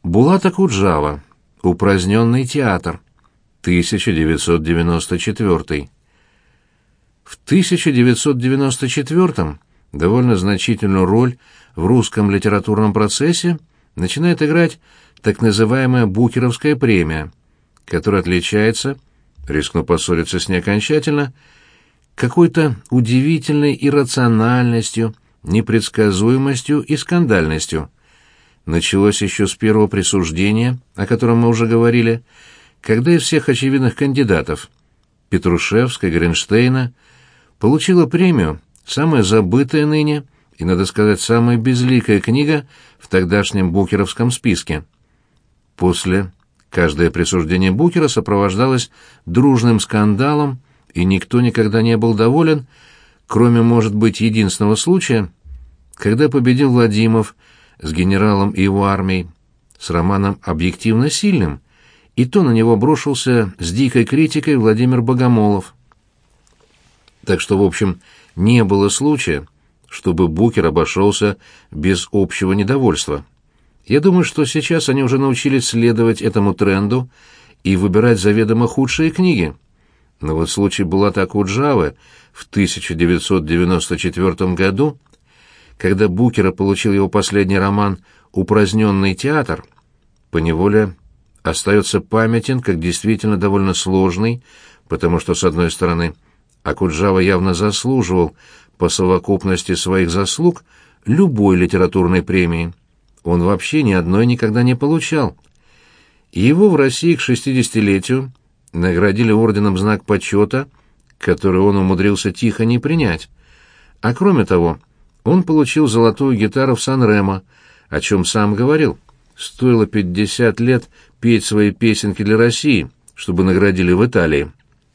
Булат Акуджава. Упраздненный театр. 1994. В 1994 довольно значительную роль в русском литературном процессе начинает играть так называемая Букеровская премия, которая отличается, рискну поссориться с ней окончательно, какой-то удивительной иррациональностью, непредсказуемостью и скандальностью. Началось еще с первого присуждения, о котором мы уже говорили, когда из всех очевидных кандидатов Петрушевская, Гринштейна получила премию самая забытая ныне и, надо сказать, самая безликая книга в тогдашнем букеровском списке. После каждое присуждение Букера сопровождалось дружным скандалом, и никто никогда не был доволен, кроме, может быть, единственного случая, когда победил Владимиров с генералом и его армией, с романом «Объективно сильным», и то на него брошился с дикой критикой Владимир Богомолов. Так что, в общем, не было случая, чтобы Букер обошелся без общего недовольства. Я думаю, что сейчас они уже научились следовать этому тренду и выбирать заведомо худшие книги. Но вот случай Булата Акуджавы в 1994 году, когда Букера получил его последний роман «Упраздненный театр», поневоле остается памятен как действительно довольно сложный, потому что, с одной стороны, Акуджава явно заслуживал по совокупности своих заслуг любой литературной премии. Он вообще ни одной никогда не получал. Его в России к 60-летию наградили орденом «Знак почета», который он умудрился тихо не принять. А кроме того, он получил золотую гитару в Сан-Ремо, о чем сам говорил. Стоило 50 лет петь свои песенки для России, чтобы наградили в Италии.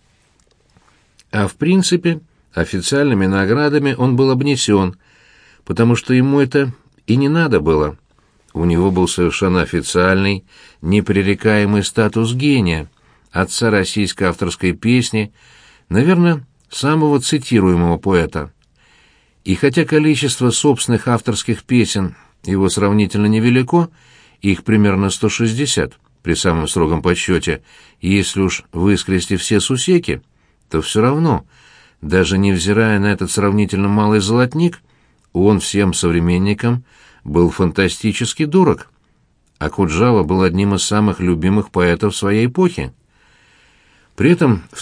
А в принципе, официальными наградами он был обнесен, потому что ему это и не надо было. У него был совершенно официальный, непререкаемый статус гения, отца российской авторской песни, наверное, самого цитируемого поэта. И хотя количество собственных авторских песен его сравнительно невелико, их примерно 160 при самом строгом подсчете, если уж выскрести все сусеки, то все равно, даже невзирая на этот сравнительно малый золотник, он всем современникам был фантастически дорог. Акуджава был одним из самых любимых поэтов своей эпохи. При этом в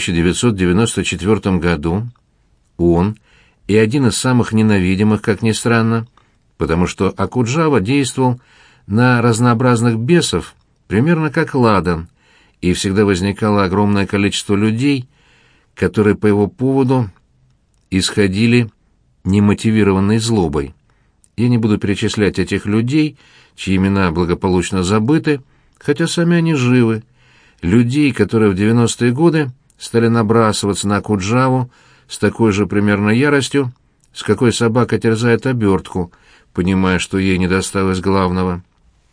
1994 году он и один из самых ненавидимых, как ни странно, потому что Акуджава действовал на разнообразных бесов примерно как ладан, и всегда возникало огромное количество людей, которые по его поводу исходили немотивированной злобой. Я не буду перечислять этих людей, чьи имена благополучно забыты, хотя сами они живы, людей, которые в 90-е годы стали набрасываться на Акуджаву с такой же примерно яростью, с какой собака терзает обертку, понимая, что ей не досталось главного.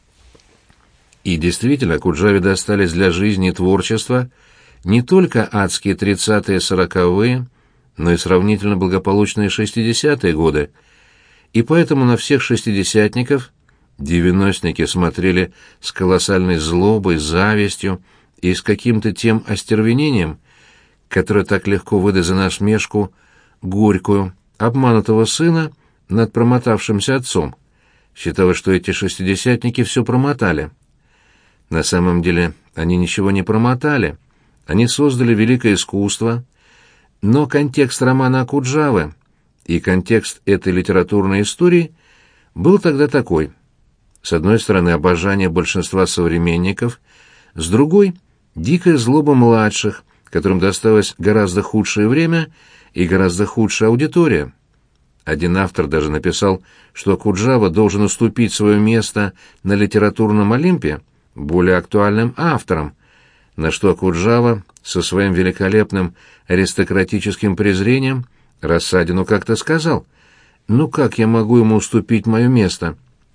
И действительно, Акуджаве достались для жизни и творчества не только адские 30-е, 40-е, но и сравнительно благополучные 60-е годы, и поэтому на всех шестидесятников девяностники смотрели с колоссальной злобой, завистью и с каким-то тем остервенением, которое так легко выдаст за насмешку горькую, обманутого сына над промотавшимся отцом. Считалось, что эти шестидесятники все промотали. На самом деле они ничего не промотали. Они создали великое искусство, но контекст романа Акуджавы и контекст этой литературной истории был тогда такой. С одной стороны, обожание большинства современников, с другой — дикая злоба младших, которым досталось гораздо худшее время и гораздо худшая аудитория. Один автор даже написал, что Акуджава должен уступить свое место на литературном Олимпе более актуальным авторам, на что Акуджава со своим великолепным аристократическим презрением Рассадину как-то сказал: «Ну как я могу ему уступить мое место?»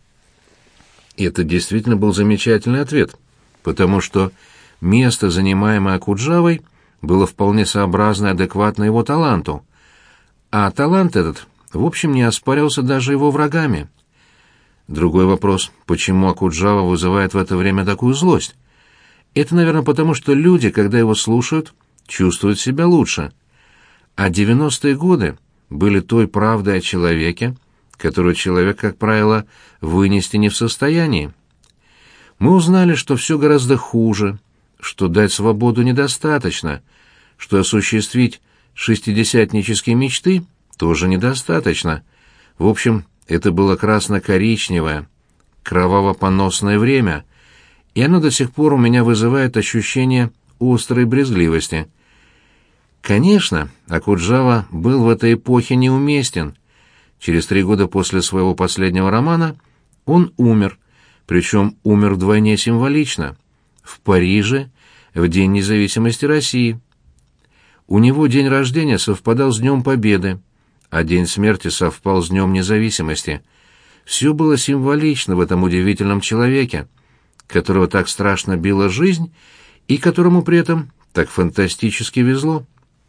И это действительно был замечательный ответ, потому что место, занимаемое Акуджавой, было вполне сообразно и адекватно его таланту, а талант этот, в общем, не оспаривался даже его врагами. Другой вопрос, почему Окуджава вызывает в это время такую злость? Это, наверное, потому что люди, когда его слушают, чувствуют себя лучше. А 90-е годы были той правдой о человеке, которую человек, как правило, вынести не в состоянии. Мы узнали, что все гораздо хуже, что дать свободу недостаточно, что осуществить шестидесятнические мечты тоже недостаточно. В общем, это было красно-коричневое, кроваво-поносное время, и оно до сих пор у меня вызывает ощущение острой брезгливости. Конечно, Окуджава был в этой эпохе неуместен. Через 3 года после своего последнего романа он умер, причем умер вдвойне символично, в Париже, в День независимости России. У него день рождения совпадал с Днем Победы, а день смерти совпал с Днем независимости. Все было символично в этом удивительном человеке, которого так страшно била жизнь и которому при этом так фантастически везло.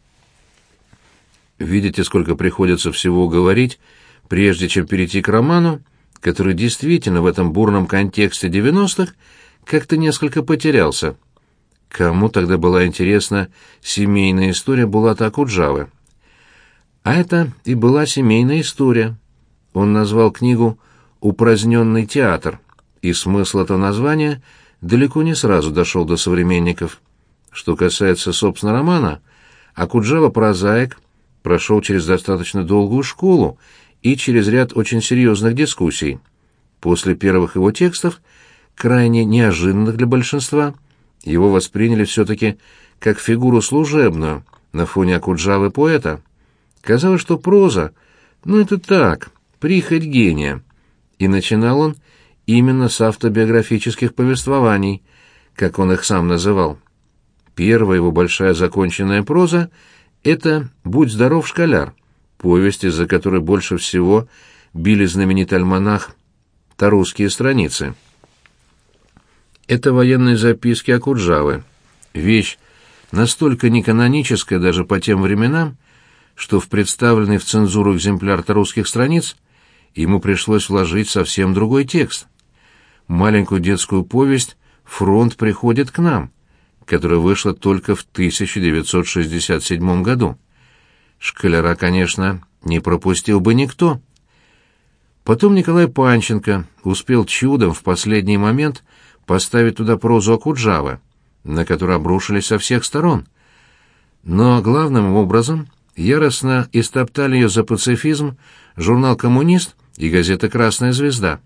Видите, сколько приходится всего говорить, прежде чем перейти к роману, который действительно в этом бурном контексте 90-х как-то несколько потерялся. Кому тогда была интересна семейная история Булата Окуджавы? А это и была семейная история. Он назвал книгу «Упраздненный театр», и смысл этого названия далеко не сразу дошел до современников. Что касается, собственно, романа, Окуджава прозаик прошел через достаточно долгую школу и через ряд очень серьезных дискуссий. После первых его текстов, крайне неожиданных для большинства, его восприняли все-таки как фигуру служебную на фоне Окуджавы-поэта. Казалось, что проза, это так, прихоть гения. И начинал он именно с автобиографических повествований, как он их сам называл. Первая его большая законченная проза — это «Будь здоров, школяр», повесть, из-за которой больше всего били знаменитый альманах «Тарусские страницы». Это военные записки Окуджавы, вещь настолько неканоническая даже по тем временам, что в представленный в цензуру экземпляр «Тарусских страниц» ему пришлось вложить совсем другой текст. Маленькую детскую повесть «Фронт приходит к нам», которая вышла только в 1967 году. Школяра, конечно, не пропустил бы никто. Потом Николай Панченко успел чудом в последний момент поставить туда прозу Окуджавы, на которую обрушились со всех сторон. Но главным образом яростно истоптали ее за пацифизм журнал «Коммунист» и газета «Красная звезда».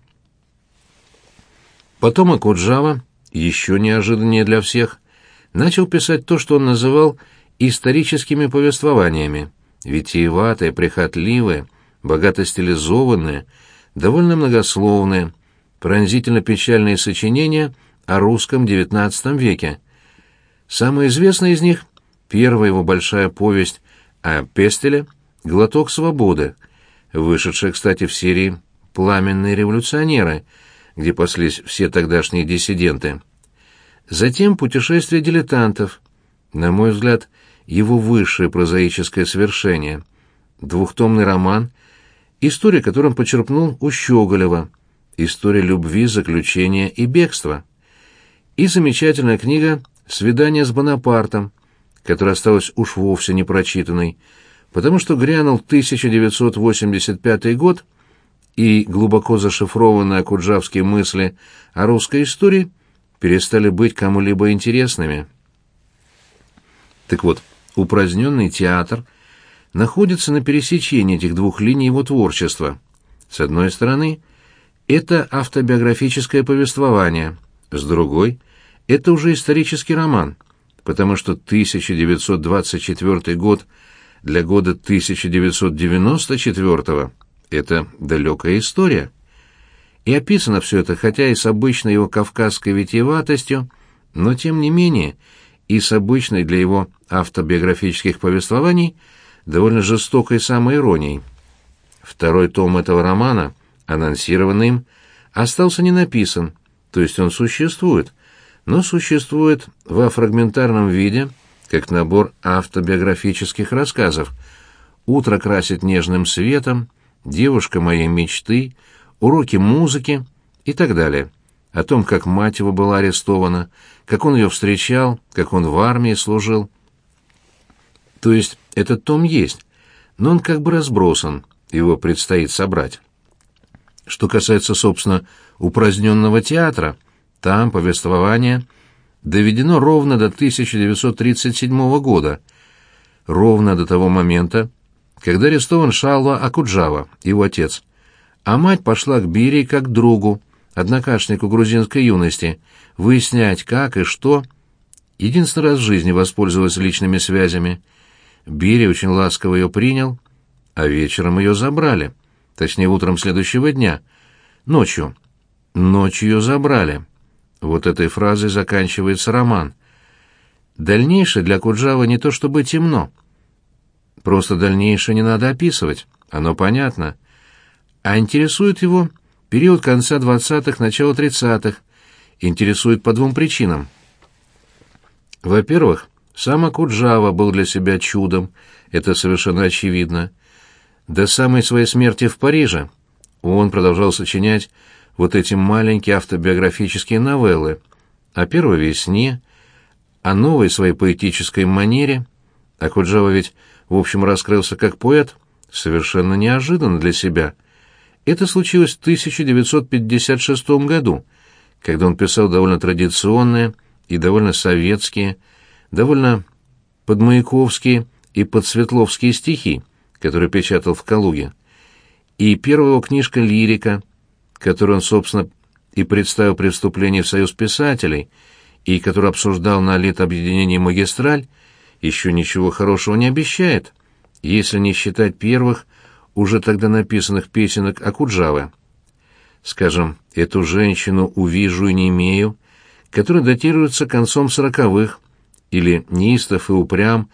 Потом Окуджава, еще неожиданнее для всех, начал писать то, что он называл историческими повествованиями, витиеватые, прихотливые, богато стилизованные, довольно многословные, пронзительно-печальные сочинения о русском XIX веке. Самая известная из них — первая его большая повесть о Пестеле «Глоток свободы», вышедшая, кстати, в серии «Пламенные революционеры», где паслись все тогдашние диссиденты. Затем «Путешествие дилетантов», на мой взгляд, его высшее прозаическое свершение, двухтомный роман, история которым почерпнул у Щеголева, история любви, заключения и бегства, и замечательная книга «Свидание с Бонапартом», которая осталась уж вовсе не прочитанной, потому что грянул 1985 год, и глубоко зашифрованные окуджавские мысли о русской истории перестали быть кому-либо интересными. Так вот, упраздненный театр находится на пересечении этих двух линий его творчества. С одной стороны, это автобиографическое повествование, с другой — это уже исторический роман, потому что 1924 год для года 1994 — это далекая история. И описано все это, хотя и с обычной его кавказской витиеватостью, но тем не менее и с обычной для его автобиографических повествований довольно жестокой самоиронией. Второй том этого романа, анонсированный им, остался не написан, то есть он существует, но существует во фрагментарном виде, как набор автобиографических рассказов: «Утро красит нежным светом», «Девушка моей мечты», «Уроки музыки», и так далее. О том, как мать его была арестована, как он ее встречал, как он в армии служил. То есть этот том есть, но он как бы разбросан, его предстоит собрать. Что касается, собственно, упраздненного театра, там повествование доведено ровно до 1937 года, ровно до того момента, когда арестован Шалва Окуджава, его отец, а мать пошла к Берии как к другу, однокашнику грузинской юности, выяснять, как и что. Единственный раз в жизни воспользовалась личными связями. Берия очень ласково ее принял, а вечером ее забрали, точнее, утром следующего дня, ночью. Ночью ее забрали. Вот этой фразой заканчивается роман. Дальнейшее для Окуджавы не то чтобы темно. Просто дальнейшее не надо описывать, оно понятно. А интересует его период конца 20-х, начала 30-х. Интересует по двум причинам. Во-первых, сам Окуджава был для себя чудом, это совершенно очевидно. До самой своей смерти в Париже он продолжал сочинять вот эти маленькие автобиографические новеллы о первой весне, о новой своей поэтической манере. Окуджава ведь, в общем, раскрылся как поэт совершенно неожиданно для себя. Это случилось в 1956 году, когда он писал довольно традиционные и довольно советские, довольно подмаяковские и подсветловские стихи, которые печатал в Калуге. И первая его книжка «Лирика», которую он, собственно, и представил при вступлении в Союз писателей, и которую обсуждал на литобъединении «Магистраль», еще ничего хорошего не обещает, если не считать первых, уже тогда написанных песенок Окуджавы. Скажем, «Эту женщину увижу и не имею», которая датируется концом 40-х, или «Неистов и упрям»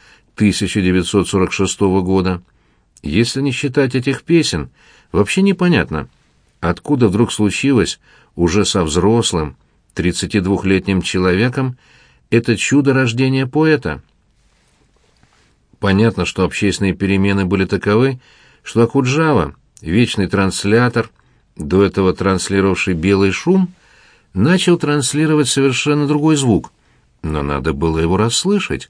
1946 года. Если не считать этих песен, вообще непонятно, откуда вдруг случилось уже со взрослым, 32-летним человеком, это чудо рождения поэта. Понятно, что общественные перемены были таковы, что Окуджава, вечный транслятор, до этого транслировавший белый шум, начал транслировать совершенно другой звук, но надо было его расслышать.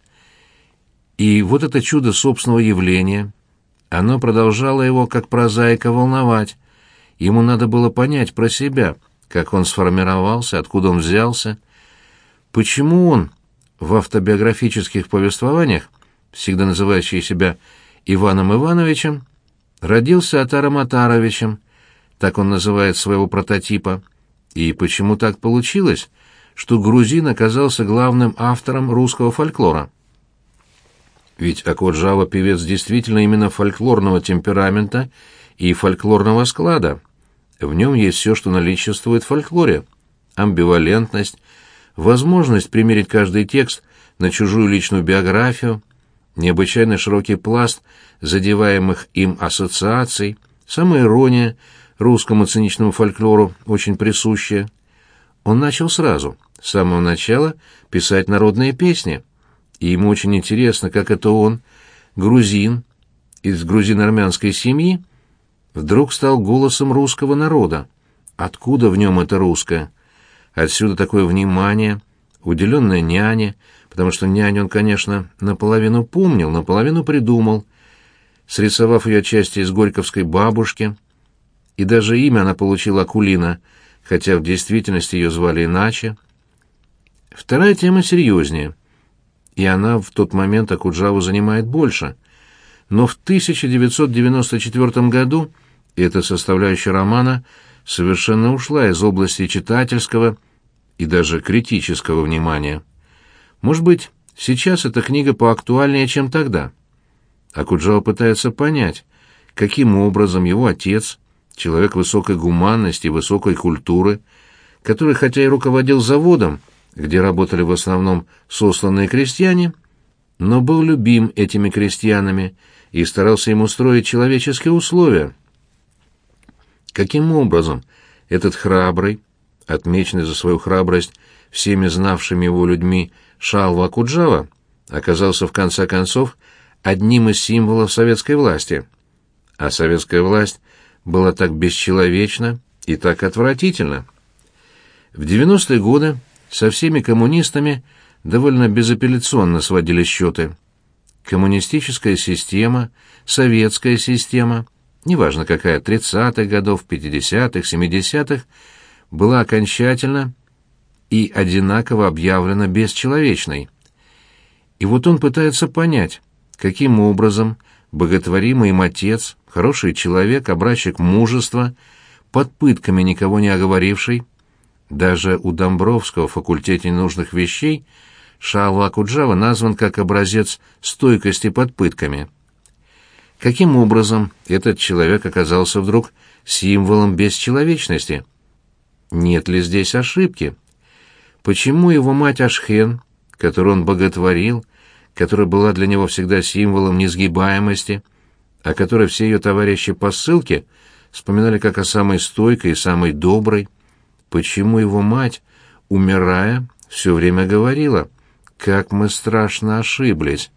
И вот это чудо собственного явления, оно продолжало его, как прозаика, волновать. Ему надо было понять про себя, как он сформировался, откуда он взялся. Почему он в автобиографических повествованиях, всегда называющий себя Иваном Ивановичем, родился Атаром Атаровичем, так он называет своего прототипа, и почему так получилось, что грузин оказался главным автором русского фольклора? Ведь Окуджава певец действительно именно фольклорного темперамента и фольклорного склада. В нем есть все, что наличествует в фольклоре. Амбивалентность, возможность примерить каждый текст на чужую личную биографию, необычайно широкий пласт задеваемых им ассоциаций, самоирония, русскому циничному фольклору очень присущая. Он начал сразу, с самого начала, писать народные песни. И ему очень интересно, как это он, грузин, из грузино-армянской семьи, вдруг стал голосом русского народа. Откуда в нем это русское? Отсюда такое внимание, уделенное няне, потому что няню он, конечно, наполовину помнил, наполовину придумал, срисовав ее отчасти из горьковской бабушки, и даже имя она получила Акулина, хотя в действительности ее звали иначе. Вторая тема серьезнее, и она в тот момент Окуджаву занимает больше. Но в 1994 году эта составляющая романа совершенно ушла из области читательского и даже критического внимания. Может быть, сейчас эта книга поактуальнее, чем тогда. Окуджава пытается понять, каким образом его отец, человек высокой гуманности и высокой культуры, который хотя и руководил заводом, где работали в основном сосланные крестьяне, но был любим этими крестьянами и старался им устроить человеческие условия. Каким образом этот храбрый, отмеченный за свою храбрость всеми знавшими его людьми Шалва Окуджава, оказался в конце концов одним из символов советской власти? А советская власть была так бесчеловечна и так отвратительна. В 90-е годы со всеми коммунистами довольно безапелляционно сводили счеты. Коммунистическая система, советская система, неважно какая, 30-х годов, 50-х, 70-х, была окончательно и одинаково объявлена бесчеловечной. И вот он пытается понять, каким образом боготворимый им отец, хороший человек, образчик мужества, под пытками никого не оговоривший, даже у Домбровского в факультете ненужных вещей Шалва Окуджава назван как образец стойкости под пытками. Каким образом этот человек оказался вдруг символом бесчеловечности? Нет ли здесь ошибки? Почему его мать Ашхен, которую он боготворил, которая была для него всегда символом несгибаемости, о которой все ее товарищи по ссылке вспоминали как о самой стойкой и самой доброй, почему его мать, умирая, все время говорила: «Как мы страшно ошиблись».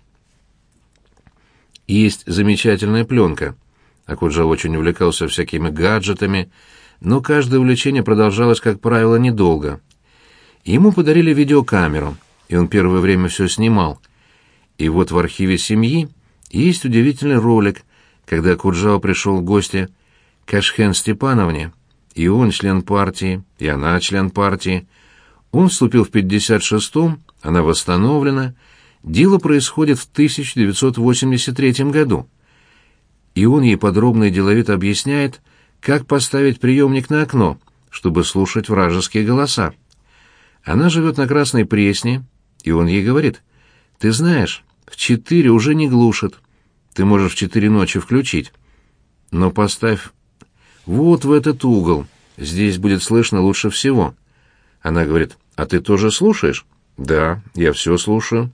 Есть замечательная пленка. Окуджава очень увлекался всякими гаджетами, но каждое увлечение продолжалось, как правило, недолго. Ему подарили видеокамеру, и он первое время все снимал. И вот в архиве семьи есть удивительный ролик, когда Окуджава пришел в гости к Ашхен Степановне, и он член партии, и она член партии. Он вступил в 56-м, она восстановлена. Дело происходит в 1983 году. И он ей подробно и деловито объясняет, как поставить приемник на окно, чтобы слушать вражеские голоса. Она живет на Красной Пресне, и он ей говорит: «Ты знаешь, в 4 уже не глушит. Ты можешь в 4 ночи включить. Но поставь вот в этот угол, здесь будет слышно лучше всего». Она говорит: «А ты тоже слушаешь?» «Да, я все слушаю».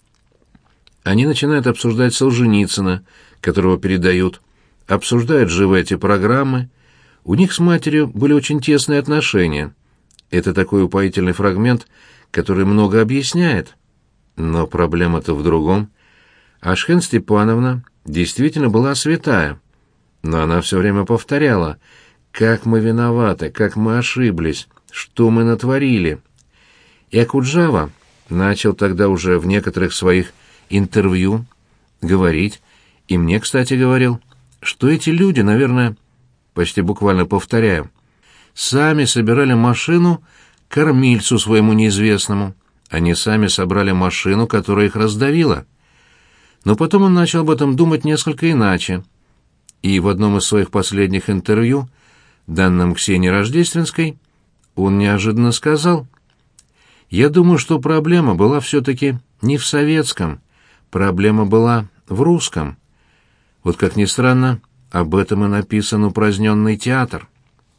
Они начинают обсуждать Солженицына, которого передают, обсуждают живо эти программы. У них с матерью были очень тесные отношения. Это такой упоительный фрагмент, который много объясняет. Но проблема-то в другом. Ашхен Степановна действительно была святая, но она все время повторяла: «Как мы виноваты, как мы ошиблись, что мы натворили». И Окуджава начал тогда уже в некоторых своих интервью говорить, и мне, кстати, говорил, что эти люди, наверное, почти буквально повторяю, сами собирали машину кормильцу своему неизвестному. Они сами собрали машину, которая их раздавила. Но потом он начал об этом думать несколько иначе. И в одном из своих последних интервью, данном Ксении Рождественской, он неожиданно сказал: «Я думаю, что проблема была все-таки не в советском, проблема была в русском». Вот как ни странно, об этом и написан «Упраздненный театр».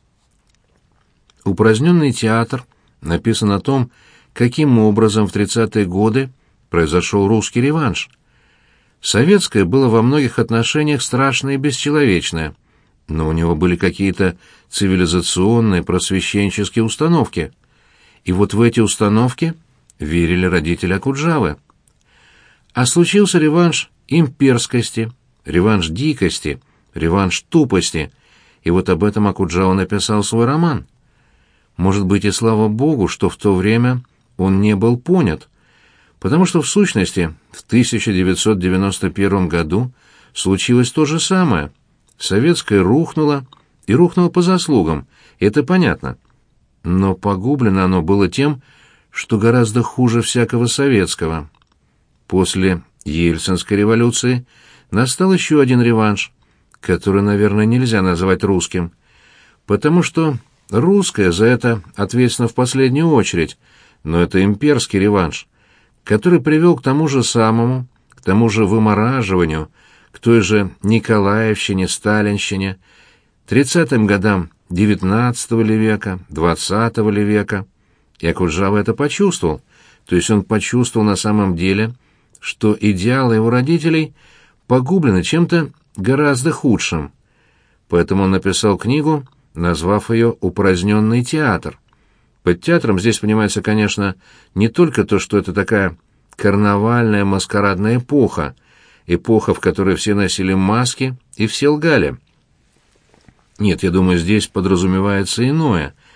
«Упраздненный театр» написан о том, каким образом в 30-е годы произошел русский реванш. Советское было во многих отношениях страшное и бесчеловечное, но у него были какие-то цивилизационные, просвещенческие установки. И вот в эти установки верили родители Окуджавы. А случился реванш имперскости, реванш дикости, реванш тупости, и вот об этом Окуджава написал свой роман. Может быть, и слава богу, что в то время он не был понят, потому что в сущности в 1991 году случилось то же самое. Советское рухнуло, и рухнуло по заслугам, это понятно. Но погублено оно было тем, что гораздо хуже всякого советского. После Ельцинской революции настал еще один реванш, который, наверное, нельзя назвать русским, потому что русское за это ответственно в последнюю очередь, но это имперский реванш, который привел к тому же самому, к тому же вымораживанию, к той же Николаевщине, Сталинщине, 30-м годам XIX ли века, XX ли века. И Окуджава это почувствовал, то есть он почувствовал на самом деле, что идеалы его родителей погублены чем-то гораздо худшим. Поэтому он написал книгу, назвав ее «Упраздненный театр». Под театром здесь понимается, конечно, не только то, что это такая карнавальная маскарадная эпоха, эпоха, в которой все носили маски и все лгали. Нет, я думаю, здесь подразумевается иное.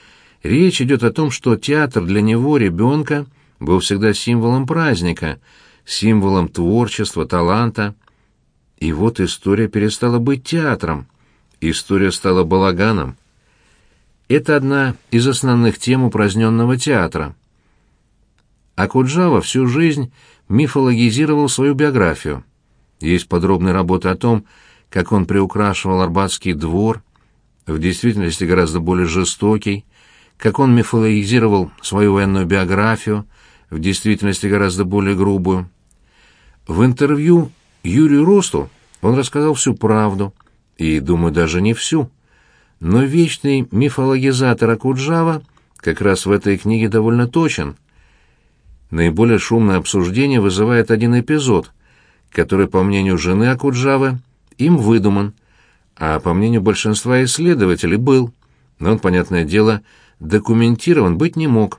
Речь идет о том, что театр для него, ребенка, был всегда символом праздника, символом творчества, таланта. И вот история перестала быть театром, история стала балаганом. Это одна из основных тем упраздненного театра. Окуджава всю жизнь мифологизировал свою биографию. Есть подробные работы о том, как он приукрашивал Арбатский двор, в действительности гораздо более жестокий, как он мифологизировал свою военную биографию, в действительности гораздо более грубую. В интервью Юрию Росту он рассказал всю правду, и, думаю, даже не всю. Но вечный мифологизатор Окуджава как раз в этой книге довольно точен. Наиболее шумное обсуждение вызывает один эпизод, который, по мнению жены Окуджавы, им выдуман, а по мнению большинства исследователей был, но он, понятное дело, документирован быть не мог.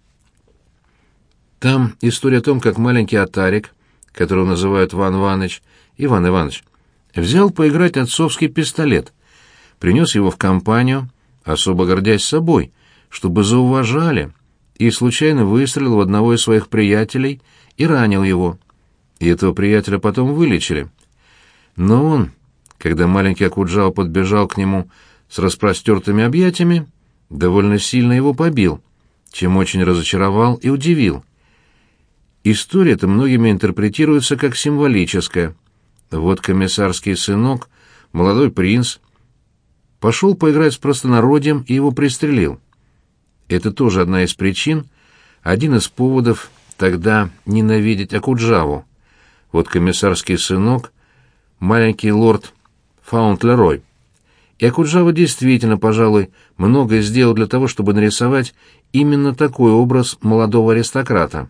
Там история о том, как маленький Атарик, которого называют Иван Иванович, взял поиграть отцовский пистолет, принес его в компанию, особо гордясь собой, чтобы зауважали, и случайно выстрелил в одного из своих приятелей и ранил его. И этого приятеля потом вылечили. Но он, когда маленький Окуджава подбежал к нему с распростертыми объятиями, довольно сильно его побил, чем очень разочаровал и удивил. История эта многими интерпретируется как символическая. Вот комиссарский сынок, молодой принц, пошел поиграть с простонародьем и его пристрелил. Это тоже одна из причин, один из поводов тогда ненавидеть Окуджаву. Вот комиссарский сынок, маленький лорд Фаунтлерой. И Окуджава действительно, пожалуй, многое сделал для того, чтобы нарисовать именно такой образ молодого аристократа.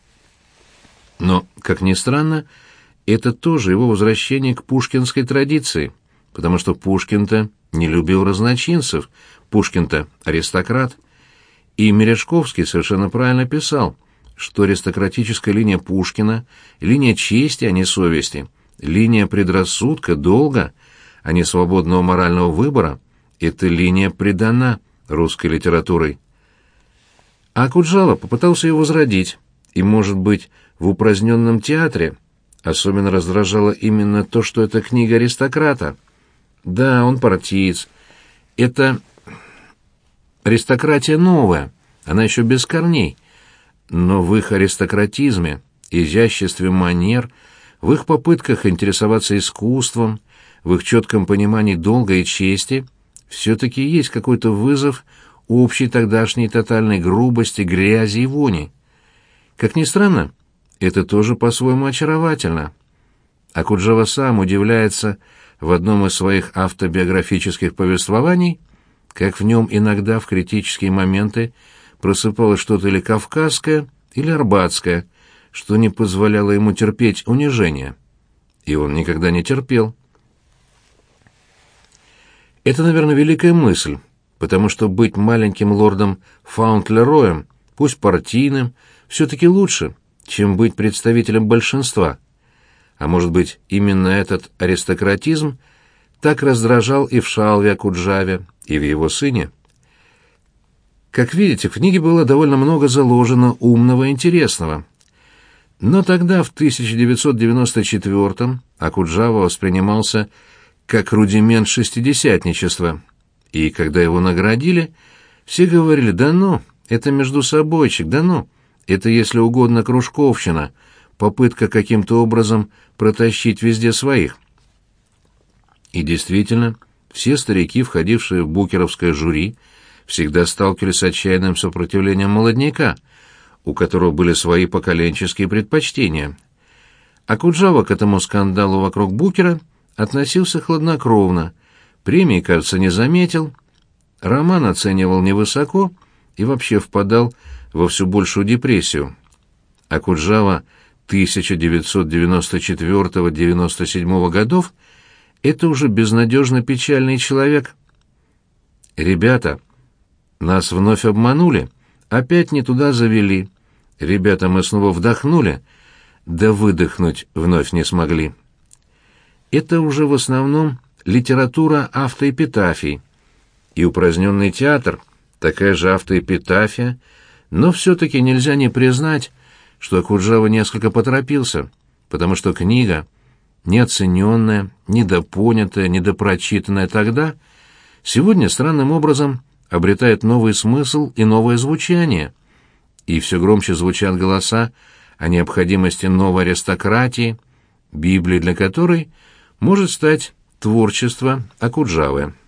Но, как ни странно, это тоже его возвращение к пушкинской традиции, потому что Пушкин-то не любил разночинцев, Пушкин-то аристократ. И Мережковский совершенно правильно писал, что аристократическая линия Пушкина — линия чести, а не совести, линия предрассудка, долга, а не свободного морального выбора — эта линия предана русской литературой. А Окуджава попытался ее возродить, и, может быть, в упраздненном театре особенно раздражало именно то, что это книга аристократа. Да, он партиец. Это аристократия новая, она еще без корней, но в их аристократизме, изяществе манер, в их попытках интересоваться искусством, в их четком понимании долга и чести все-таки есть какой-то вызов общей тогдашней тотальной грубости, грязи и вони. Как ни странно, это тоже по-своему очаровательно. Окуджава сам удивляется в одном из своих автобиографических повествований, как в нем иногда в критические моменты просыпалось что-то или кавказское, или арбатское, что не позволяло ему терпеть унижение. И он никогда не терпел. Это, наверное, великая мысль, потому что быть маленьким лордом Фаунтлероем, пусть партийным, все-таки лучше, чем быть представителем большинства. А может быть, именно этот аристократизм так раздражал и в Шалве Окуджаве, и в его сыне. Как видите, в книге было довольно много заложено умного и интересного. Но тогда, в 1994-м, Окуджава воспринимался как рудимент шестидесятничества, и когда его наградили, все говорили: «Да ну, это междусобойчик, да ну, это, если угодно, кружковщина, попытка каким-то образом протащить везде своих». И действительно, все старики, входившие в букеровское жюри, всегда сталкивались с отчаянным сопротивлением молодняка, у которого были свои поколенческие предпочтения. Окуджава к этому скандалу вокруг Букера относился хладнокровно, премии, кажется, не заметил, роман оценивал невысоко и вообще впадал во все большую депрессию. Окуджава 1994-97 годов — это уже безнадежно печальный человек. «Ребята, нас вновь обманули, опять не туда завели. Ребята, мы снова вдохнули, да выдохнуть вновь не смогли». Это уже в основном литература автоэпитафий, и упраздненный театр такая же автоэпитафия, но все-таки нельзя не признать, что Окуджава несколько поторопился, потому что книга, неоцененная, недопонятая, недопрочитанная тогда, сегодня странным образом обретает новый смысл и новое звучание, и все громче звучат голоса о необходимости новой аристократии, Библией для которой может стать творчество Окуджавы.